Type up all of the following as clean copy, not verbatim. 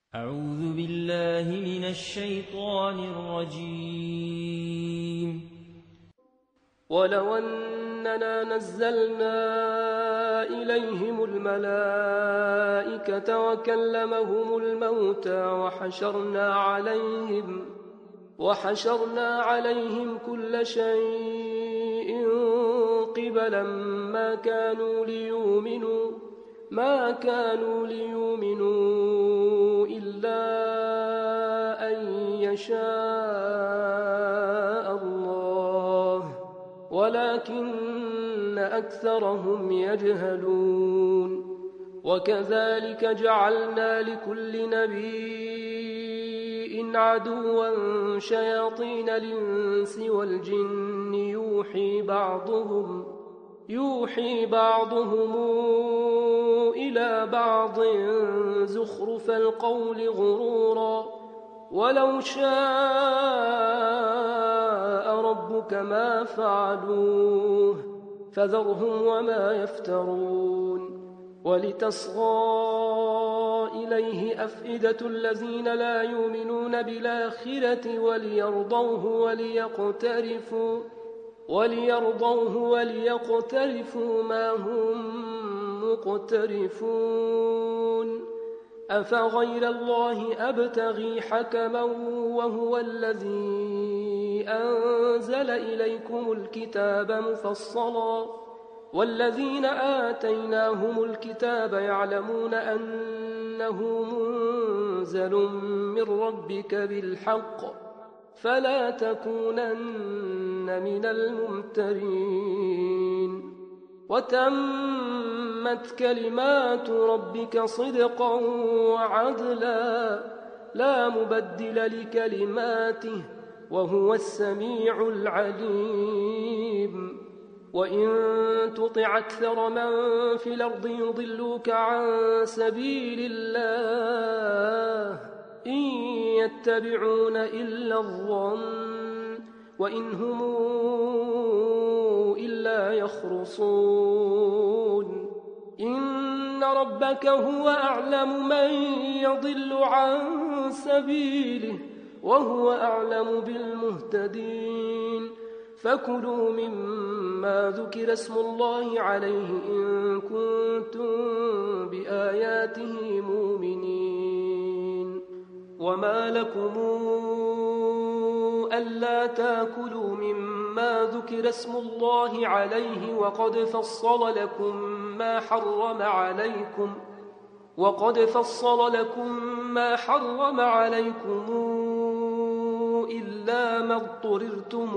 أعوذ بالله من الشيطان الرجيم. ولو أننا نزلنا إليهم الملائكة وكلمهم الموتى وحشرنا عليهم كل شيء قبلا ما كانوا ليؤمنوا إلا أن يشاء الله ولكن أكثرهم يجهلون. وكذلك جعلنا لكل نبي عدوا شياطين الإنس والجن يوحي بعضهم إلى بعض زخرف القول غرورا ولو شاء ربك ما فعلوه فذرهم وما يفترون. ولتصغى إليه أفئدة الذين لا يؤمنون بالآخرة وليرضوه وليقترفوا ما هم مقترفون. أفغير الله أبتغي حكما وهو الذي أنزل إليكم الكتاب مفصلا والذين آتيناهم الكتاب يعلمون أنه منزل من ربك بالحق فلا تكونن من الممترين. وتمت كلمات ربك صدقا وعدلا لا مبدل لكلماته وهو السميع العليم. وإن تطع أكثر من في الأرض يضلوك عن سبيل الله إن يتبعون إلا الظن وإن هم إلا يخرصون. إن ربك هو أعلم من يضل عن سبيله وهو أعلم بالمهتدين. فكلوا مما ذكر اسم الله عليه إن كنتم بآياته مؤمنين. وما لكم ألا تأكلوا مما ذكر اسم الله عليه وقد فصل لكم ما حرم عليكم إلا ما اضطررتم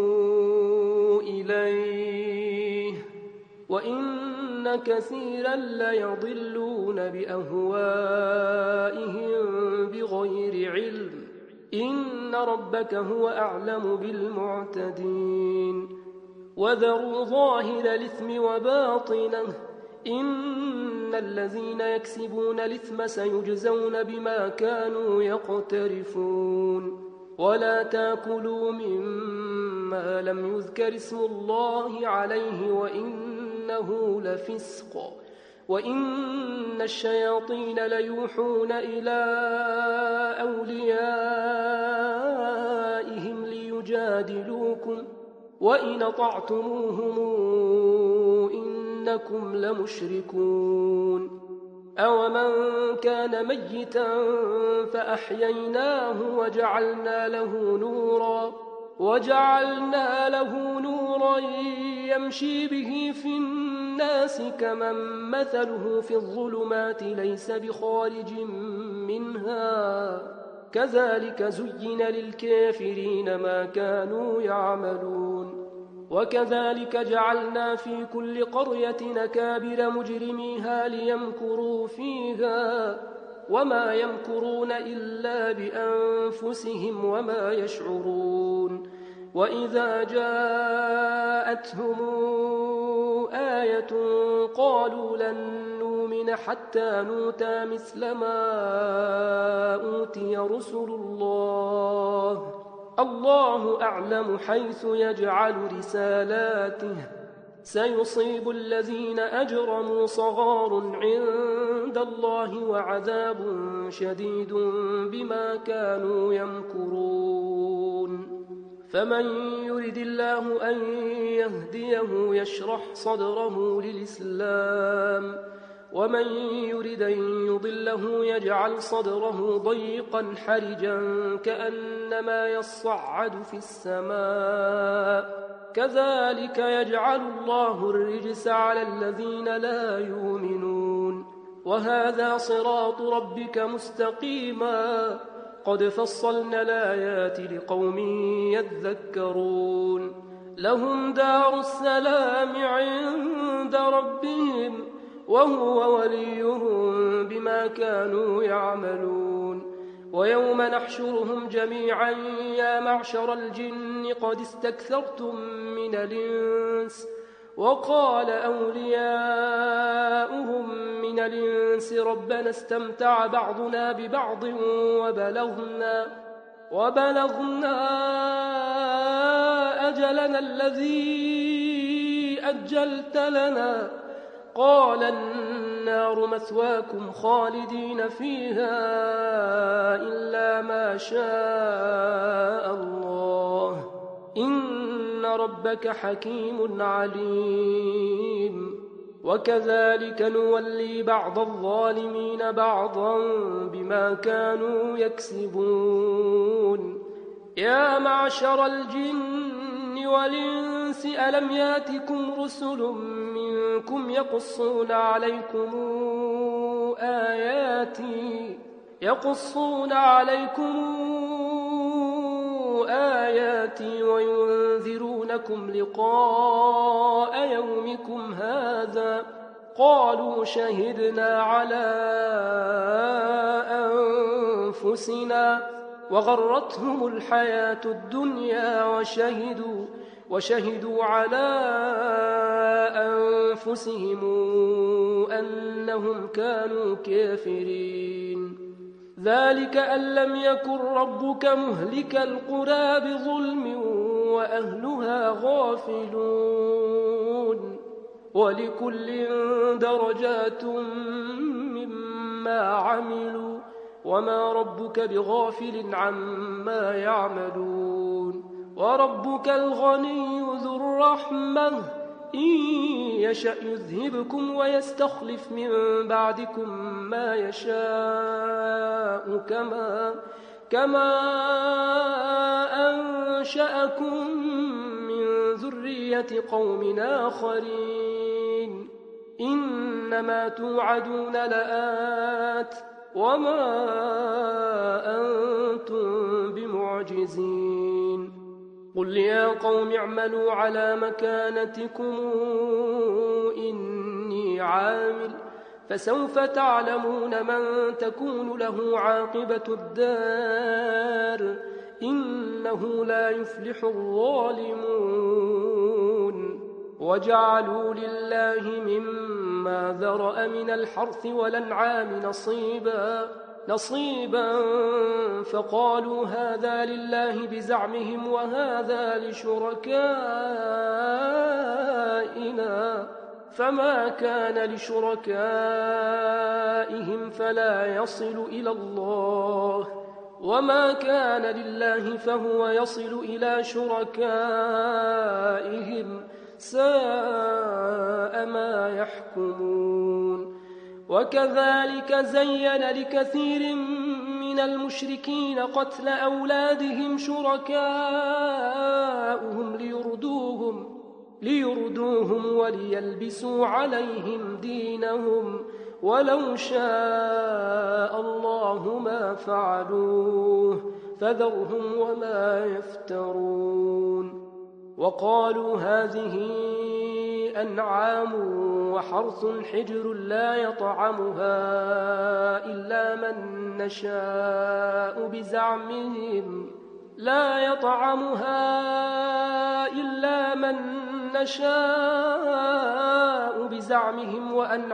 إليه وإن كثيرا ليضلون بأهوائهم بغير علم. إن ربك هو أعلم بالمعتدين. وذروا ظاهر الإثم وباطنه إن الذين يكسبون الإثم سيجزون بما كانوا يقترفون. ولا تأكلوا مما لم يذكر اسم الله عليه وإنه لفسق وإن الشياطين ليوحون إلى أوليائهم ليجادلوكم وإن أطعتموهم إنكم لمشركون. أومن كان ميتا فأحييناه وجعلنا له نورا يمشي به في الناس كمن مثله في الظلمات ليس بخارج منها كذلك زين للكافرين ما كانوا يعملون. وكذلك جعلنا في كل قرية أكابر مجرميها ليمكروا فيها وما يمكرون إلا بأنفسهم وما يشعرون. وإذا جاءتهم آية قالوا لن نؤمن حتى نؤتى مثل ما أوتي رسل الله أعلم حيث يجعل رسالاته سيصيب الذين أجرموا صغار عند الله وعذاب شديد بما كانوا يمكرون فمن يرد الله أن يهديه يشرح صدره للإسلام ومن يرد أن يضله يجعل صدره ضيقا حرجا كأنما يصعد في السماء كذلك يجعل الله الرجس على الذين لا يؤمنون وهذا صراط ربك مستقيما قد فصلنا الآيات لقوم يذكرون لهم دار السلام عند ربهم وهو وليهم بما كانوا يعملون ويوم نحشرهم جميعا يا معشر الجن قد استكثرتم من الإنس وقال أولياؤهم من الإنس ربنا استمتع بعضنا ببعض وبلغنا أجلنا الذي أجلت لنا قال النار مثواكم خالدين فيها إلا ما شاء الله إن ربك حكيم عليم وكذلك نولي بعض الظالمين بعضا بما كانوا يكسبون يا معشر الجن والإنس ألم ياتكم رسل منكم يقصون عليكم آياتي وينذرونكم لقاء يومكم هذا قالوا شهدنا على أنفسنا وغرتهم الحياة الدنيا وشهدوا على أنفسهم أنهم كانوا كافرين ذلك أن لم يكن ربك مهلك القرى بظلم وأهلها غافلون ولكل درجات مما عملوا وما ربك بغافل عما يعملون وربك الغني ذو الرحمة إن يشأ يذهبكم ويستخلف من بعدكم ما يشاء كما أنشأكم من ذرية قوم آخرين إنما توعدون لآت وما أنتم بمعجزين قل يا قوم اعملوا على مكانتكم إني عامل فسوف تعلمون من تكون له عاقبة الدار إنه لا يفلح الظالمون وجعلوا لله مما ذرأ من الحرث والأنعام نصيبا فقالوا هذا لله بزعمهم وهذا لشركائنا فما كان لشركائهم فلا يصل إلى الله وما كان لله فهو يصل إلى شركائهم ساء ما يحكمون وكذلك زين لكثير من المشركين قتل أولادهم شركاؤهم ليردوهم وليلبسوا عليهم دينهم ولو شاء الله ما فعلوه فذرهم وما يفترون وقالوا هذه أنعام وحرث حجر لا يطعمها إلا من نشاء بزعمهم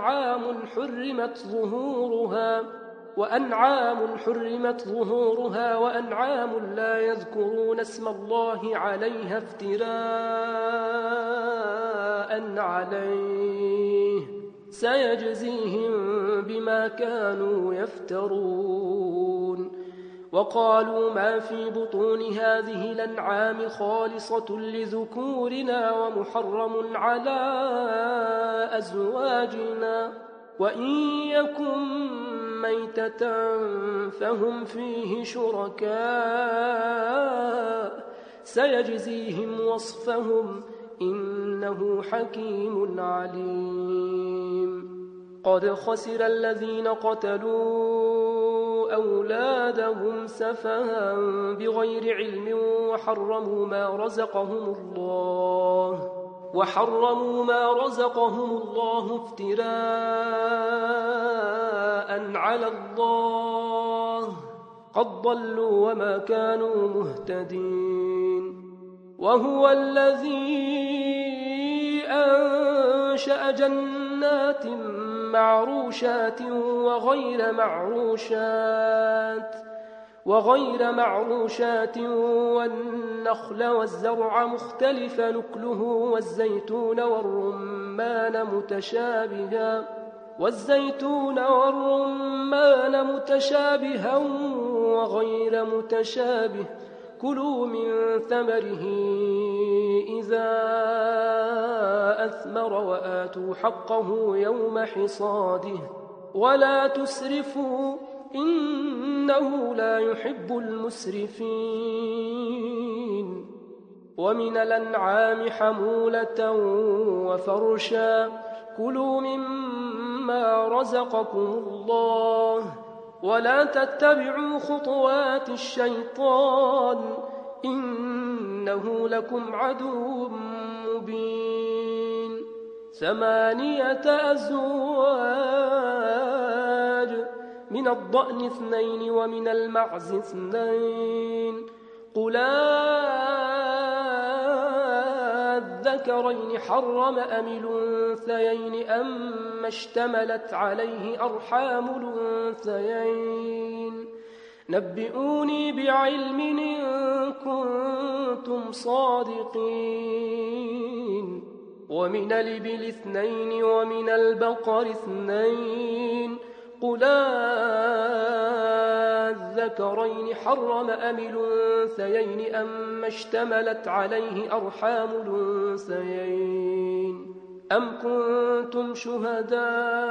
وأنعام حرمت ظهورها وأنعام لا يذكرون اسم الله عليها افتراء عليه سيجزيهم بما كانوا يفترون. وقالوا ما في بطون هذه الأنعام خالصة لذكورنا ومحرم على أزواجنا وإن يكن ميتة فهم فيه شركاء سيجزيهم وصفهم إنه حكيم عليم. قد خسر الذين قتلوا أولادهم سفها بغير علم وحرموا ما رزقهم الله افتراء على الله قد ضلوا وما كانوا مهتدين. وهو الذي أنشأ جنات معروشات وغير معروشات والنخل والزرع مختلف نكله والزيتون والرمان متشابها وغير متشابه كلوا من ثمره إذا أثمر وآتوا حقه يوم حصاده ولا تسرفوا إنه لا يحب المسرفين. ومن الأنعام حمولة وفرشا كلوا مما رزقكم الله ولا تتبعوا خطوات الشيطان إنه لكم عدو مبين. 8 أزواج من الضأن 2 ومن المعز 2 قل الذكرين حرم أم الأنثيين أما اشتملت عليه أرحام الأنثيين نبئوني بعلم إن كنتم صادقين. ومن الإبل 2 ومن البقر 2 قل الذكرين حرم أم الأنثيين أما اشتملت عليه أرحام الأنثيين أم كنتم شهداء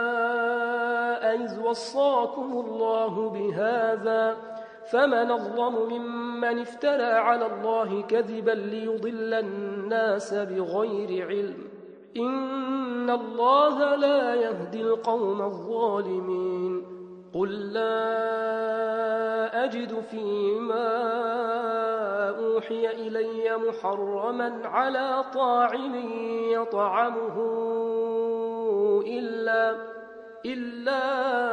إذ وصاكم الله بهذا فمن أظلم ممن افترى على الله كذبا ليضل الناس بغير علم إن الله لا يهدي القوم الظالمين. قل لا أجد فيما أوحي إلي محرما على طاعم يطعمه إلا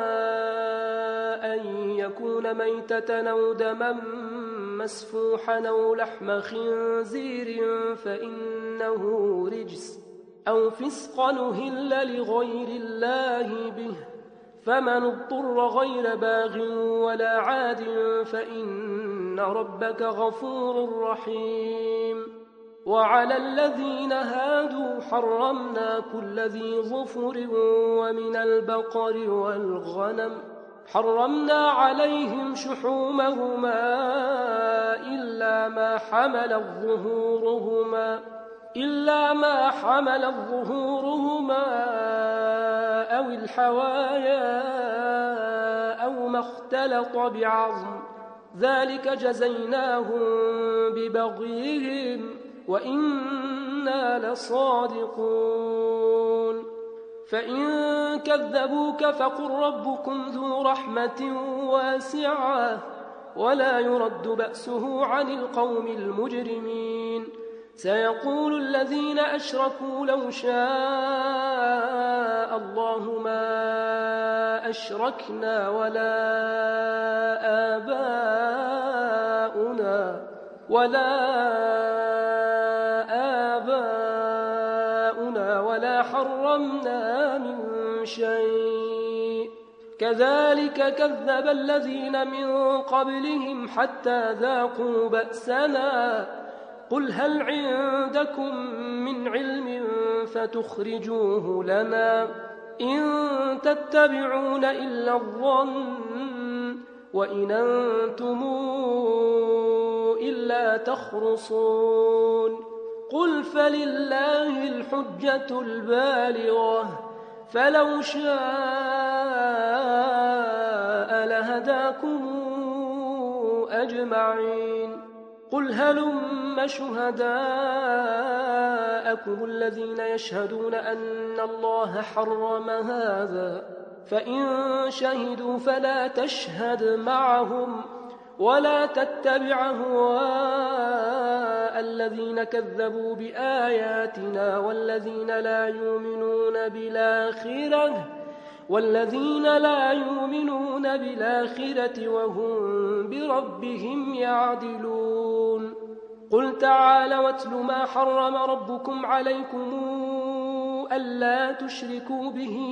أن يكون ميتة أو دما مسفوحا أو لحم خنزير فإنه رجس أو فسقا أهل لغير الله به فمن اضطر غير باغ ولا عاد فإن ربك غفور رحيم. وعلى الذين هادوا حرمنا كل ذي ظفر ومن البقر والغنم حرمنا عليهم شحومهما إلا ما حمل ظهورهما أو الحوايا أو ما اختلط بعظم ذلك جزيناهم ببغيهم وإنا لصادقون. فإن كذبوك فقل ربكم ذو رحمة واسعة ولا يرد بأسه عن القوم المجرمين. سيقول الذين أشركوا لو شاء الله ما أشركنا ولا آباؤنا ولا حرمنا من شيء كذلك كذب الذين من قبلهم حتى ذاقوا بأسنا قل هل عندكم من علم فتخرجوه لنا إن تتبعون إلا الظن وإن أنتم إلا تخرصون قل فلله الحجة البالغة فلو شاء لهداكم أجمعين قل هلم شهداءكم الذين يشهدون أن الله حرم هذا فإن شهدوا فلا تشهد معهم ولا تتبع أهواء الذين كذبوا بآياتنا والذين لا يؤمنون بالآخرة وهم بربهم يعدلون قل تعالوا واتل ما حرم ربكم عليكم ألا تشركوا به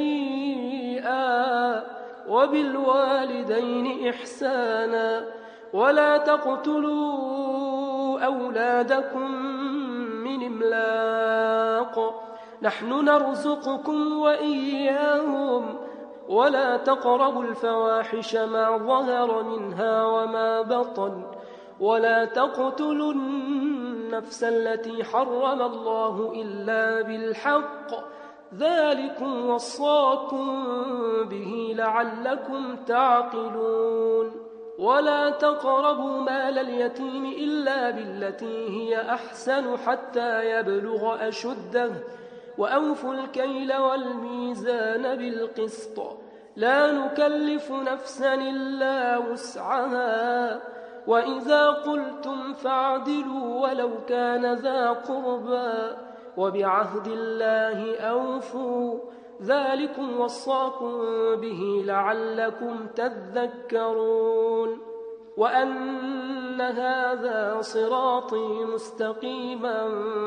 شيئا وبالوالدين إحسانا ولا تقتلوا أولادكم من إملاق نحن نرزقكم وإياهم ولا تقربوا الفواحش ما ظهر منها وما بطن ولا تقتلوا النفس التي حرم الله إلا بالحق ذلكم وصاكم به لعلكم تعقلون ولا تقربوا مال اليتيم إلا بالتي هي أحسن حتى يبلغ أشده وأوفوا الكيل والميزان بالقسط لا نكلف نفسا إلا وسعها وإذا قلتم فاعدلوا ولو كان ذا قربى وبعهد الله أوفوا ذلكم وصاكم به لعلكم تذكرون وأن هذا صراطي مستقيما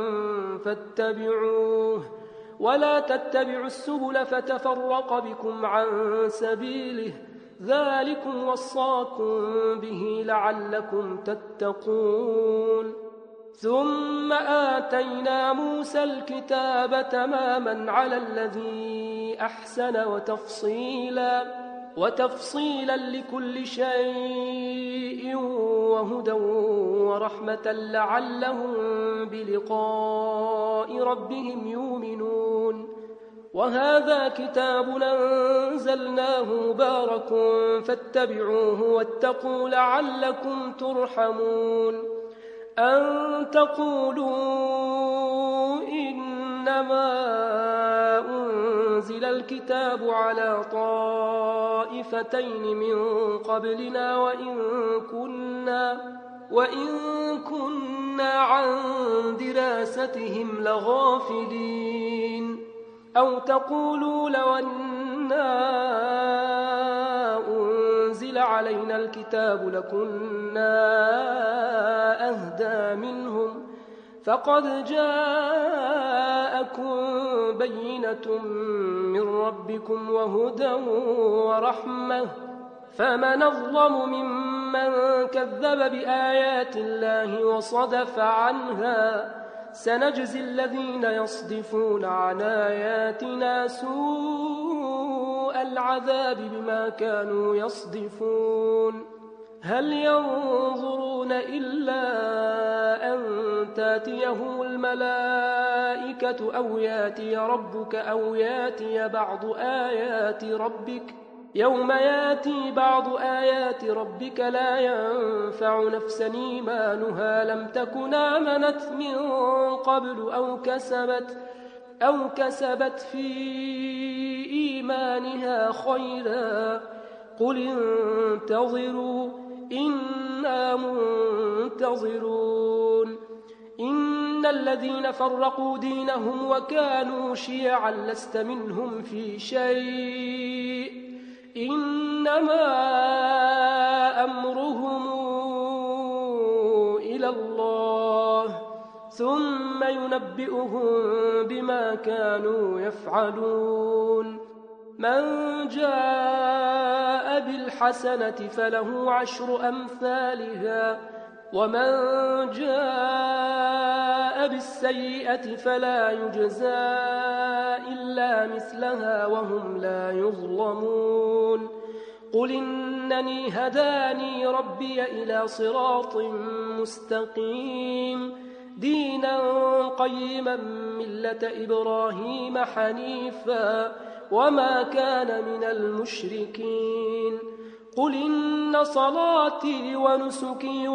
فاتبعوه ولا تتبعوا السبل فتفرق بكم عن سبيله ذلكم وصاكم به لعلكم تتقون ثم آتينا موسى الكتاب تماما على الذي أحسن وتفصيلا لكل شيء وهدى ورحمة لعلهم بلقاء ربهم يؤمنون وهذا كتاب أنزلناه مبارك فاتبعوه واتقوا لعلكم ترحمون أن تقولوا إنما أنزل الكتاب على طائفتين من قبلنا وإن كنا عن دراستهم لغافلين أو تقولوا لو أنا أنزل علينا الكتاب لكنا أهدى منهم فقد جاءكم بينة من ربكم وهدى ورحمة فمن أظلم ممن كذب بآيات الله وصدف عنها سنجزي الذين يصدفون عن آياتنا سوء العذاب بما كانوا يصدفون هل ينظرون إلا أن تاتيهم الملائكة أو ياتي ربك أو ياتي بعض آيات ربك يوم ياتي بعض آيات ربك لا ينفع نفسا إيمانها لم تكن آمنت من قبل أو كسبت في إيمانها خيرا قل انتظروا إنا منتظرون إن الذين فرقوا دينهم وكانوا شيعا لست منهم في شيء إنما أمرهم إلى الله ثم ينبئهم بما كانوا يفعلون من جاء بالحسنة فله 10 أمثالها ومن جاء بالسيئة فلا يجزى إلا مثلها وهم لا يظلمون قل إنني هداني ربي إلى صراط مستقيم دينا قيما ملة إبراهيم حنيفا وما كان من المشركين قل إن صلاتي ونسكي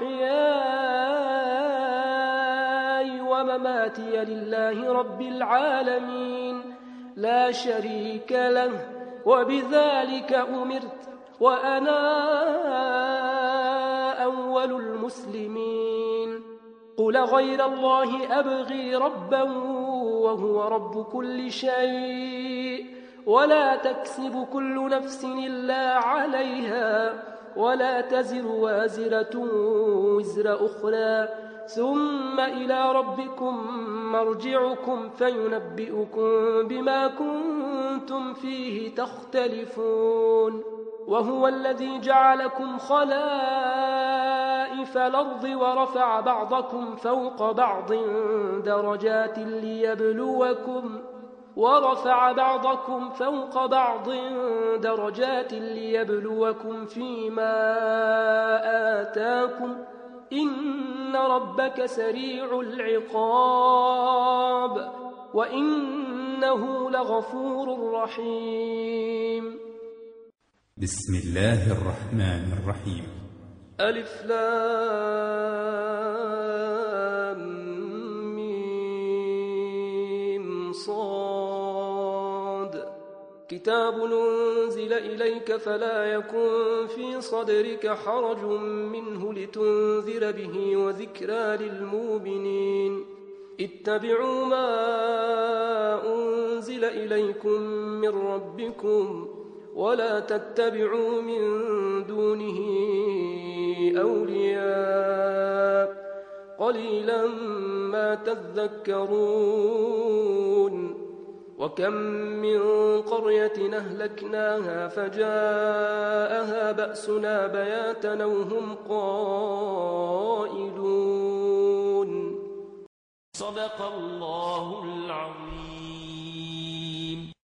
ومحياي ومماتي لله رب العالمين لا شريك له وبذلك أمرت وأنا أول المسلمين قل غير الله أبغي ربا وهو رب كل شيء ولا تكسب كل نفس إلا عليها ولا تزر وازرة وزر أخرى ثم إلى ربكم مرجعكم فينبئكم بما كنتم فيه تختلفون وهو الذي جعلكم خلائف الأرض ورفع بعضكم فوق بعض درجات ليبلوكم فيما آتاكم إن ربك سريع العقاب وإنه لغفور رحيم بسم الله الرحمن الرحيم ألف لام ميم صاد كتاب أنزل إليك فلا يكن في صدرك حرج منه لتنذر به وذكرى للمؤمنين اتبعوا ما أنزل إليكم من ربكم ولا تتبعوا من دونه أولياء قليلا ما تذكرون وكم من قرية أهلكناها فجاءها بأسنا بياتا وهم قائلون صدق الله العظيم.